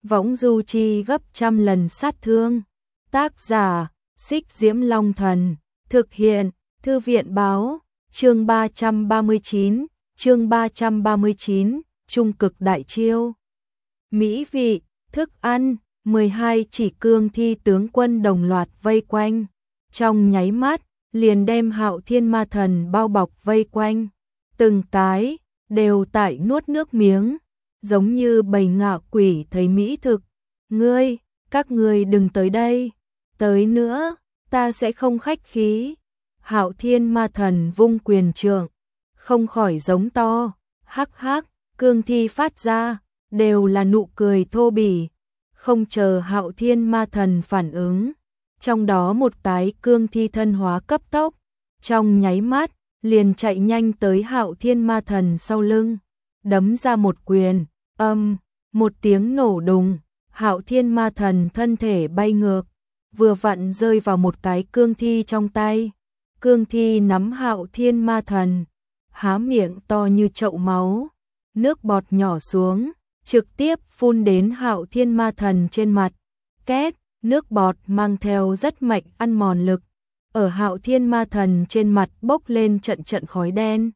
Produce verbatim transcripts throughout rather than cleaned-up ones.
võng du chi gấp trăm lần sát thương. Tác giả, Xích Diễm Long Thần, thực hiện, Thư viện báo, chương ba trăm ba mươi chín, chương ba trăm ba mươi chín, trung cực đại chiêu. Mỹ vị, thức ăn, mười hai chỉ cương thi tướng quân đồng loạt vây quanh, trong nháy mắt, liền đem Hạo Thiên Ma Thần bao bọc vây quanh, từng cái, đều tại nuốt nước miếng, giống như bầy ngạo quỷ thấy mỹ thực. Ngươi, các ngươi đừng tới đây, tới nữa, ta sẽ không khách khí. Hạo Thiên Ma Thần vung quyền trượng, không khỏi giống to, hắc hắc, cương thi phát ra, đều là nụ cười thô bỉ. Không chờ Hạo Thiên Ma Thần phản ứng, trong đó một cái cương thi thân hóa cấp tốc, trong nháy mắt, liền chạy nhanh tới Hạo Thiên Ma Thần sau lưng, đấm ra một quyền, âm, một tiếng nổ đùng, Hạo Thiên Ma Thần thân thể bay ngược, vừa vặn rơi vào một cái cương thi trong tay. Cương thi nắm Hạo Thiên Ma Thần, há miệng to như chậu máu, nước bọt nhỏ xuống, trực tiếp phun đến Hạo Thiên Ma Thần trên mặt. Két, nước bọt mang theo rất mạnh ăn mòn lực, ở Hạo Thiên Ma Thần trên mặt bốc lên trận trận khói đen,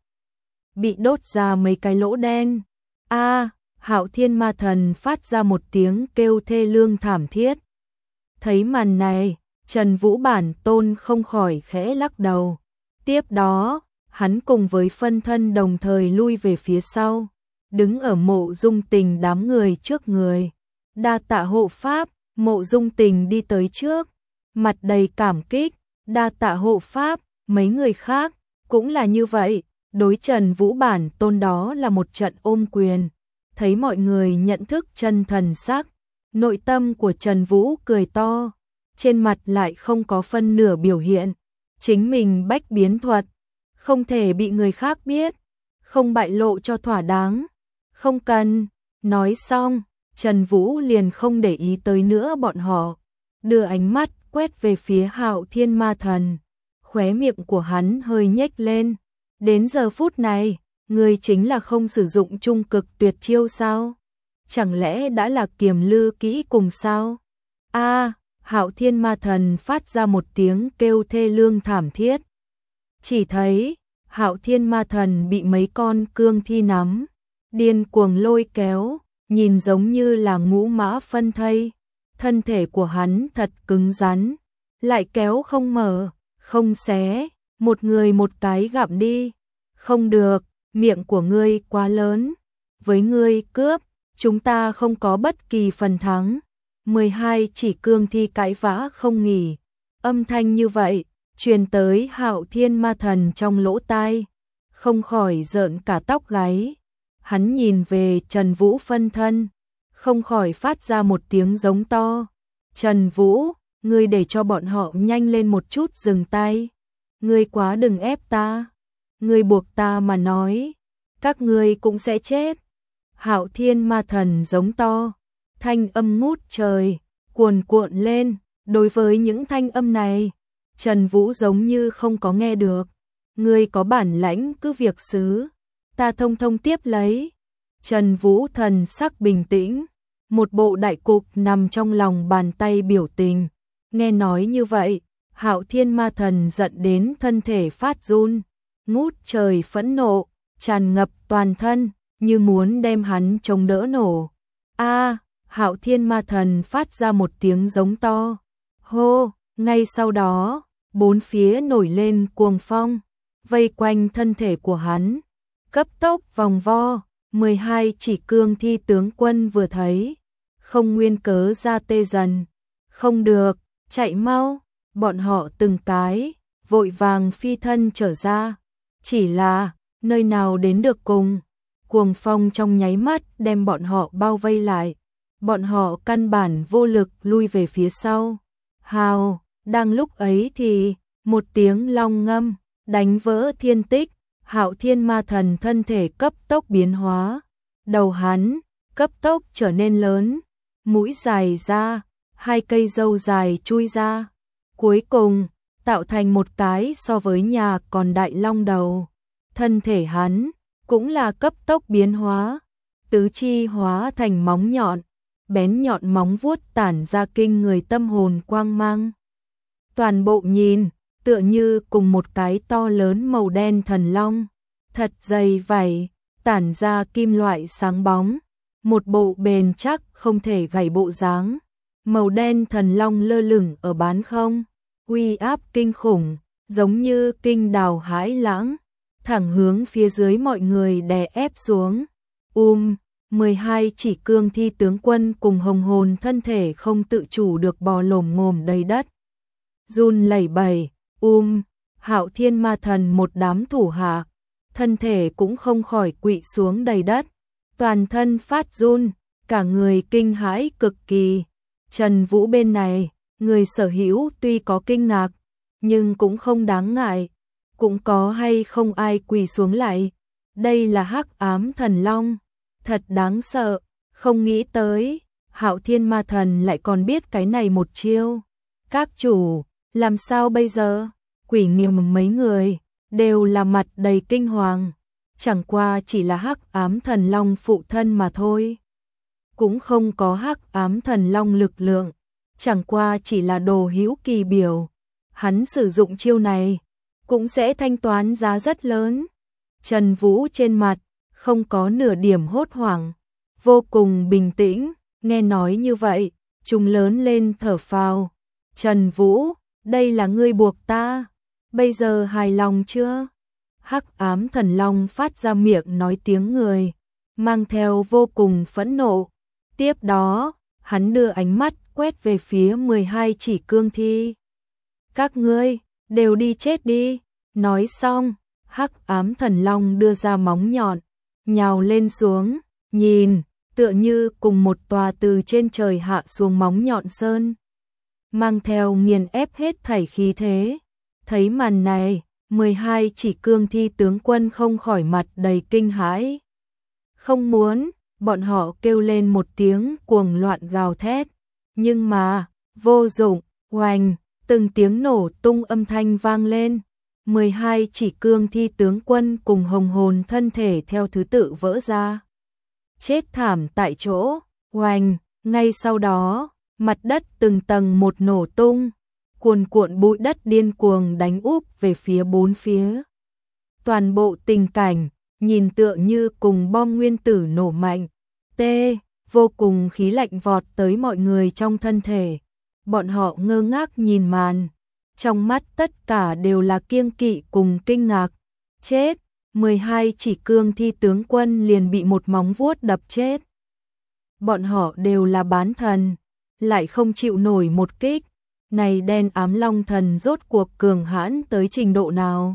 bị đốt ra mấy cái lỗ đen. A, Hạo Thiên Ma Thần phát ra một tiếng kêu thê lương thảm thiết. Thấy màn này, Trần Vũ Bản Tôn không khỏi khẽ lắc đầu. Tiếp đó, hắn cùng với phân thân đồng thời lui về phía sau, đứng ở Mộ Dung Tình đám người trước người. Đa tạ hộ pháp. Mộ Dung Tình đi tới trước, mặt đầy cảm kích. Đa tạ hộ pháp. Mấy người khác cũng là như vậy, đối Trần Vũ Bản Tôn đó là một trận ôm quyền. Thấy mọi người nhận thức chân thần sắc, nội tâm của Trần Vũ cười to, trên mặt lại không có phân nửa biểu hiện. Chính mình bách biến thuật, không thể bị người khác biết, không bại lộ cho thỏa đáng. Không cần. Nói xong, Trần Vũ liền không để ý tới nữa bọn họ, đưa ánh mắt quét về phía Hạo Thiên Ma Thần. Khóe miệng của hắn hơi nhếch lên. Đến giờ phút này, ngươi chính là không sử dụng trung cực tuyệt chiêu sao? Chẳng lẽ đã là kiềm lư kỹ cùng sao? A, Hạo Thiên Ma Thần phát ra một tiếng kêu thê lương thảm thiết. Chỉ thấy, Hạo Thiên Ma Thần bị mấy con cương thi nắm, điên cuồng lôi kéo, nhìn giống như là ngũ mã phân thây. Thân thể của hắn thật cứng rắn, lại kéo không mở, không xé, một người một cái gặm đi. Không được, miệng của ngươi quá lớn, với ngươi cướp, chúng ta không có bất kỳ phần thắng. mười hai chỉ cương thi cãi vã không nghỉ, âm thanh như vậy truyền tới Hạo Thiên Ma Thần trong lỗ tai, không khỏi rợn cả tóc gáy. Hắn nhìn về Trần Vũ phân thân, không khỏi phát ra một tiếng giống to. Trần Vũ, ngươi để cho bọn họ nhanh lên một chút dừng tay. Ngươi quá đừng ép ta. Ngươi buộc ta mà nói, các ngươi cũng sẽ chết. Hạo Thiên Ma Thần giống to, thanh âm ngút trời, cuồn cuộn lên. Đối với những thanh âm này, Trần Vũ giống như không có nghe được. Ngươi có bản lãnh cứ việc xứ, ta thông thông tiếp lấy. Trần Vũ thần sắc bình tĩnh, một bộ đại cục nằm trong lòng bàn tay biểu tình. Nghe nói như vậy, Hạo Thiên Ma Thần giận đến thân thể phát run, ngút trời phẫn nộ tràn ngập toàn thân, như muốn đem hắn chống đỡ nổ. A, Hạo Thiên Ma Thần phát ra một tiếng giống to. Hô, ngay sau đó, bốn phía nổi lên cuồng phong, vây quanh thân thể của hắn, cấp tốc vòng vo. mười hai chỉ cương thi tướng quân vừa thấy, không nguyên cớ ra tê dần. Không được, chạy mau. Bọn họ từng cái vội vàng phi thân trở ra. Chỉ là, nơi nào đến được cùng, cuồng phong trong nháy mắt đem bọn họ bao vây lại. Bọn họ căn bản vô lực lui về phía sau. Hào, đang lúc ấy thì, một tiếng long ngâm, đánh vỡ thiên tích. Hạo Thiên Ma Thần thân thể cấp tốc biến hóa. Đầu hắn, cấp tốc trở nên lớn, mũi dài ra, hai cây râu dài chui ra. Cuối cùng, tạo thành một cái so với nhà còn đại long đầu. Thân thể hắn cũng là cấp tốc biến hóa, tứ chi hóa thành móng nhọn, bén nhọn móng vuốt tản ra kinh người tâm hồn quang mang. Toàn bộ nhìn, tựa như cùng một cái to lớn màu đen thần long, thật dày vảy, tản ra kim loại sáng bóng, một bộ bền chắc không thể gãy bộ dáng. Màu đen thần long lơ lửng ở bán không, uy áp kinh khủng, giống như kinh đào hãi lãng, thẳng hướng phía dưới mọi người đè ép xuống. Um, mười hai chỉ cương thi tướng quân cùng hồng hồn thân thể không tự chủ được bò lồm ngồm đầy đất. Run lẩy bẩy, um, Hạo Thiên Ma Thần một đám thủ hạ, thân thể cũng không khỏi quỵ xuống đầy đất, toàn thân phát run, cả người kinh hãi cực kỳ. Trần Vũ bên này, người sở hữu tuy có kinh ngạc, nhưng cũng không đáng ngại, cũng có hay không ai quỳ xuống lại. Đây là Hắc Ám Thần Long, thật đáng sợ, không nghĩ tới, Hạo Thiên Ma Thần lại còn biết cái này một chiêu. Các chủ, làm sao bây giờ? Quỷ Nghiềm mấy người đều là mặt đầy kinh hoàng, chẳng qua chỉ là Hắc Ám Thần Long phụ thân mà thôi, cũng không có Hắc Ám Thần Long lực lượng, chẳng qua chỉ là đồ hữu kỳ biểu. Hắn sử dụng chiêu này cũng sẽ thanh toán giá rất lớn. Trần Vũ trên mặt không có nửa điểm hốt hoảng, vô cùng bình tĩnh, nghe nói như vậy, trùng lớn lên thở phào. Trần Vũ, đây là ngươi buộc ta, bây giờ hài lòng chưa? Hắc Ám Thần Long phát ra miệng nói tiếng người, mang theo vô cùng phẫn nộ. Tiếp đó, hắn đưa ánh mắt quét về phía mười hai chỉ cương thi. Các ngươi, đều đi chết đi. Nói xong, Hắc Ám Thần Long đưa ra móng nhọn, nhào lên xuống, nhìn, tựa như cùng một tòa từ trên trời hạ xuống móng nhọn sơn, mang theo nghiền ép hết thảy khí thế. Thấy màn này, mười hai chỉ cương thi tướng quân không khỏi mặt đầy kinh hãi. Không muốn, bọn họ kêu lên một tiếng cuồng loạn gào thét, nhưng mà, vô dụng, oanh, từng tiếng nổ tung âm thanh vang lên. mười hai chỉ cương thi tướng quân cùng hồng hồn thân thể theo thứ tự vỡ ra, chết thảm tại chỗ. Oanh, ngay sau đó, mặt đất từng tầng một nổ tung, cuồn cuộn bụi đất điên cuồng đánh úp về phía bốn phía. Toàn bộ tình cảnh nhìn tựa như cùng bom nguyên tử nổ mạnh. Tê, vô cùng khí lạnh vọt tới mọi người trong thân thể. Bọn họ ngơ ngác nhìn màn, trong mắt tất cả đều là kiêng kỵ cùng kinh ngạc. Chết, mười hai chỉ cương thi tướng quân liền bị một móng vuốt đập chết. Bọn họ đều là bán thần, lại không chịu nổi một kích. Này đen ám long thần rốt cuộc cường hãn tới trình độ nào?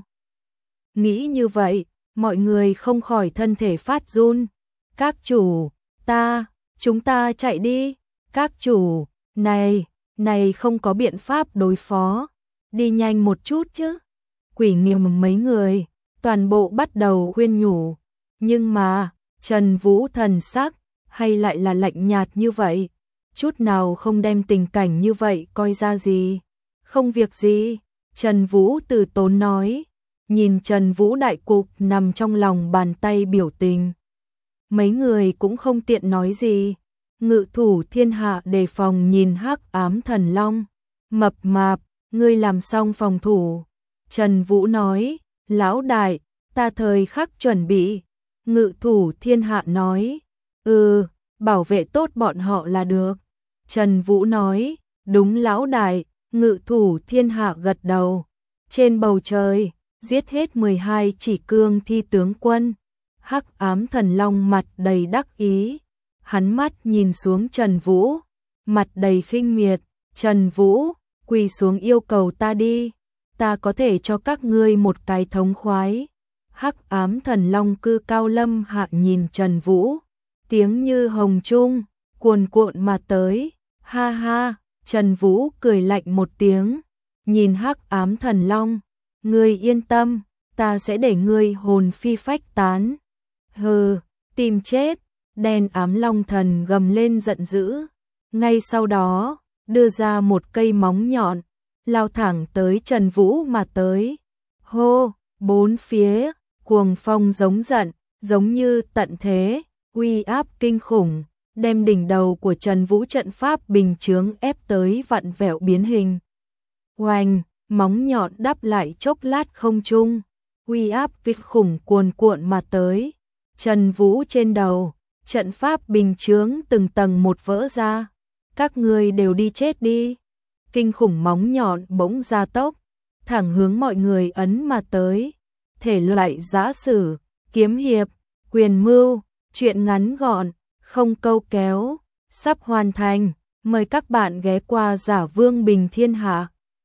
Nghĩ như vậy, mọi người không khỏi thân thể phát run. Các chủ, ta, chúng ta chạy đi. Các chủ, này, này không có biện pháp đối phó. Đi nhanh một chút chứ. Quỷ Nghiềm mấy người, toàn bộ bắt đầu khuyên nhủ. Nhưng mà, Trần Vũ thần sắc, hay lại là lạnh nhạt như vậy, chút nào không đem tình cảnh như vậy coi ra gì. Không việc gì, Trần Vũ từ tốn nói, nhìn Trần Vũ đại cục nằm trong lòng bàn tay biểu tình. Mấy người cũng không tiện nói gì. Ngự thủ thiên hạ đề phòng nhìn Hắc Ám Thần Long. Mập mạp, ngươi làm xong phòng thủ. Trần Vũ nói, lão đại, ta thời khắc chuẩn bị. Ngự thủ thiên hạ nói, ừ, bảo vệ tốt bọn họ là được. Trần Vũ nói, đúng lão đại. Ngự thủ thiên hạ gật đầu. Trên bầu trời, giết hết mười hai chỉ cương thi tướng quân. Hắc Ám Thần Long mặt đầy đắc ý. Hắn mắt nhìn xuống Trần Vũ, mặt đầy khinh miệt. Trần Vũ, quỳ xuống yêu cầu ta đi, ta có thể cho các ngươi một cái thống khoái. Hắc Ám Thần Long cư cao lâm hạ nhìn Trần Vũ, tiếng như hồng trung, cuồn cuộn mà tới. Ha ha, Trần Vũ cười lạnh một tiếng, nhìn Hắc Ám Thần Long, ngươi yên tâm, ta sẽ để ngươi hồn phi phách tán. Hừ, tìm chết. Đen ám long thần gầm lên giận dữ, ngay sau đó, đưa ra một cây móng nhọn, lao thẳng tới Trần Vũ mà tới. Hô, bốn phía, cuồng phong giống giận, giống như tận thế, uy áp kinh khủng, đem đỉnh đầu của Trần Vũ trận pháp bình chướng ép tới vặn vẹo biến hình. Oanh, móng nhọn đắp lại chốc lát không trung, uy áp kịch khủng cuồn cuộn mà tới. Trần Vũ trên đầu, trận pháp bình chướng từng tầng một vỡ ra. Các ngươi đều đi chết đi. Kinh khủng móng nhọn bỗng ra tốc, thẳng hướng mọi người ấn mà tới. Thể loại giã sử, kiếm hiệp, quyền mưu, truyện ngắn gọn, không câu kéo, sắp hoàn thành. Mời các bạn ghé qua Giả Vương Bình Thiên Hạ.